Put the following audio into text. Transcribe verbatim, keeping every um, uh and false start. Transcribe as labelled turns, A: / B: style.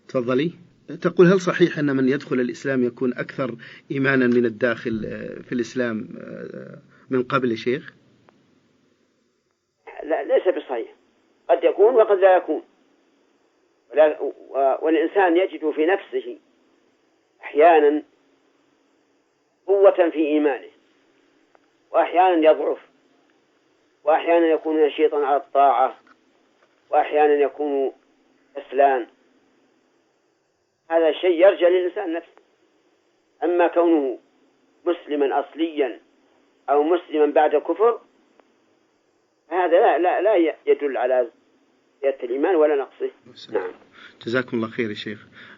A: تفضلي. تقول هل صحيح أن من يدخل الإسلام يكون أكثر إيمانا من الداخل في الإسلام من قبل شيخ؟
B: لا، ليس بصحيح، قد يكون وقد لا يكون، والإنسان يجد في نفسه أحيانا قوة في إيمانه، وأحيانا يضعف، وأحيانا يكون نشيطا على الطاعة، وأحيانا يكون كسلان. هذا شيء يرجع للإنسان نفسه. أما كونه مسلما أصليا أو مسلما بعد كفر، هذا لا لا لا يدل على زيادة الإيمان ولا نقصه.
A: نعم. جزاكم الله خير يا شيخ.